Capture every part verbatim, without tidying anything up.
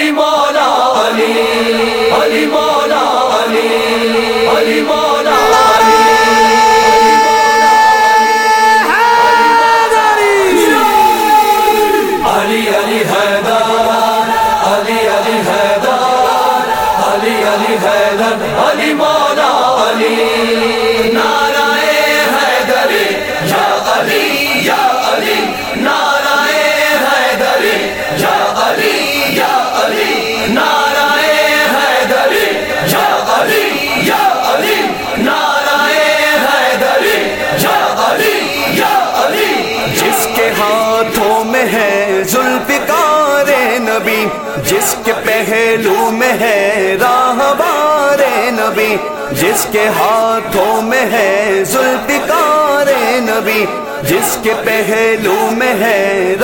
علی مولا علی، علی مولا علی، علی مولا علی، علی علی حیدر، علی علی حیدر، علی علی حیدر، علی مولا علی، نعرہ حیدر یا علی یا علی، نعرہ حیدر یا علی یا علی، نعرہ حیدر یا علی یا علی، نعرہ حیدر یا علی یا علی۔ جس کے ہاتھوں میں ہے ذوالفقار نبی، جس کے پہلو میں ہے راہبار نبی، جس کے ہاتھوں میں ہے ذوالفقار نبی، جس کے پہلو میں ہے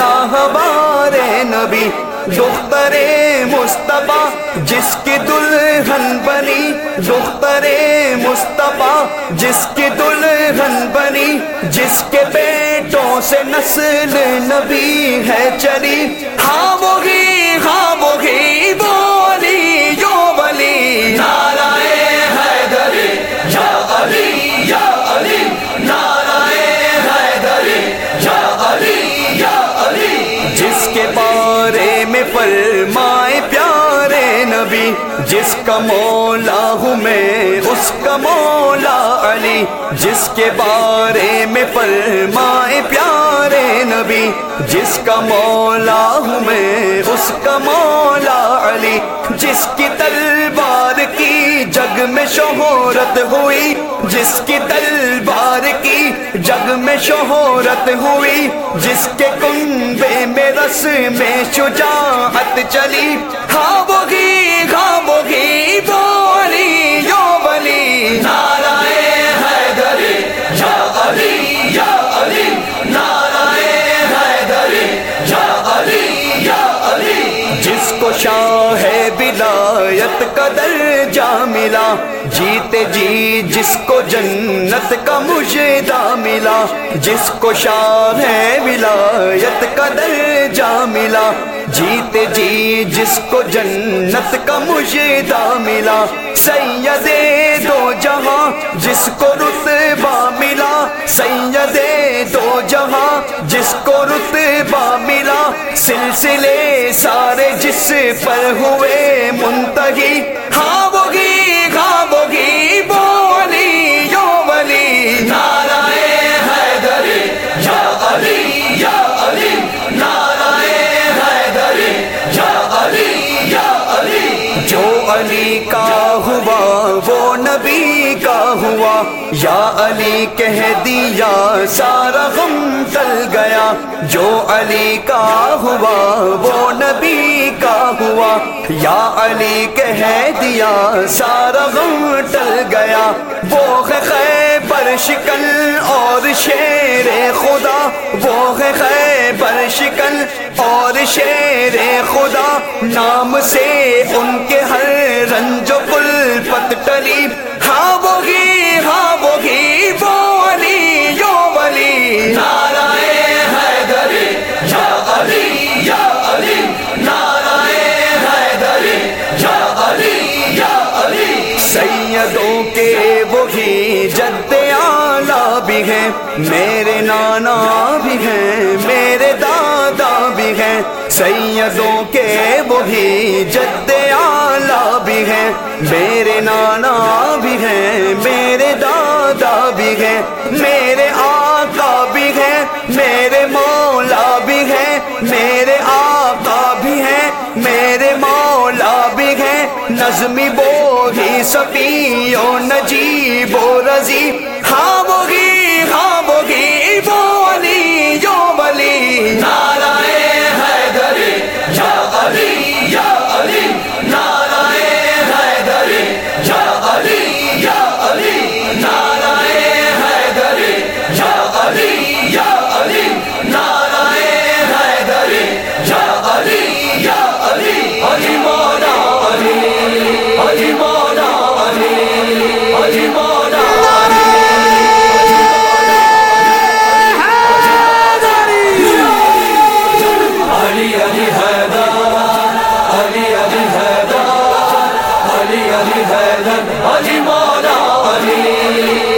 راہبار نبی، دختر مصطفیٰ جس کی دلہن بنی، دختر مصطفیٰ جس کی دلہن بنی، جس کے بیٹوں سے نسل نبی ہے چلی، ہاں وہی ہاں وہی بولی جو ولی، نعرہ حیدر یا علی یا علی، نعرہ حیدر یا علی یا علی۔ جس کے بارے میں فرمائے پیارے نبی، جس کا مولا ہوں میں اس کا مولا علی، جس کے بارے میں فرمائے پیارے نبی، جس کا مولا ہوں میں اس کا مولا علی، جس کی تلوار کی جگ میں شہرت ہوئی، جس کی تلوار کی جگ میں شہرت ہوئی، جس کے کنبے میں رس میں شجاعت چلی، ہاں وہی ہاں وہی بولی جو ولی، نعرہ حیدر یا علی یا علی، نعرہ حیدر یا علی یا علی۔ جس کو شاہ ولایت کا درجہ ملا، جیتے جی جس کو جنت کا مژدہ ملا، جس کو شاہ ولایت کا درجہ ملا، جیتے جی جس کو جنت کا مژدہ ملا، سید دو جہاں جس کو رتبہ ملا، سید دو جہاں جس کو رتبہ ملا، سلسلے سارے جس پر ہوئے منتہی، ہاں وہی ہاں وہی بولی جو ولی، نعرہ حیدر یا علی یا علی، نعرہ حیدر یا علی یا علی۔ جو علی کا ہوا وہ نبی کا ہوا، یا علی کہہ دیا سارا غم ٹل گیا، جو علی کا ہوا وہ نبی کا ہوا، یا علی کہہ دیا سارا غم ٹل گیا، وہ ہے خیبر شکن اور شیر خدا، وہ ہے خیبر شکن اور شیر خدا، نام سے ان کے ہر رنج و کلفت ٹلی، ہاں وہی ہاں وہی بولی جو ولی، نعرہ حیدر یا علی یا علی، نعرہ حیدر یا علی یا علی۔ سیدوں کے وہی جد اعلیٰ بھی ہیں، میرے نانا بھی ہیں، میرے دادا بھی ہیں، سیدوں کے وہی جد اعلیٰ بھی ہیں، میرے نانا بھی ہیں، میرے دادا بھی ہیں، میرے آقا بھی ہیں، میرے مولا بھی ہیں، میرے آقا بھی ہیں، میرے مولا بھی ہیں، نظمی بوہی صفی و نجیب و رضی، ہاں وہی ہاں وہی بولی جو ولی، نعرہ حیدر یا علی یا علی، نعرہ حیدر یا علی یا علی، نعرہ حیدر یا علی یا علی، نعرہ حیدر یا علی یا علی، علی مولا علی، علی مولا علی، علی مولا علی، علی علی علی حیدر علی مولا علی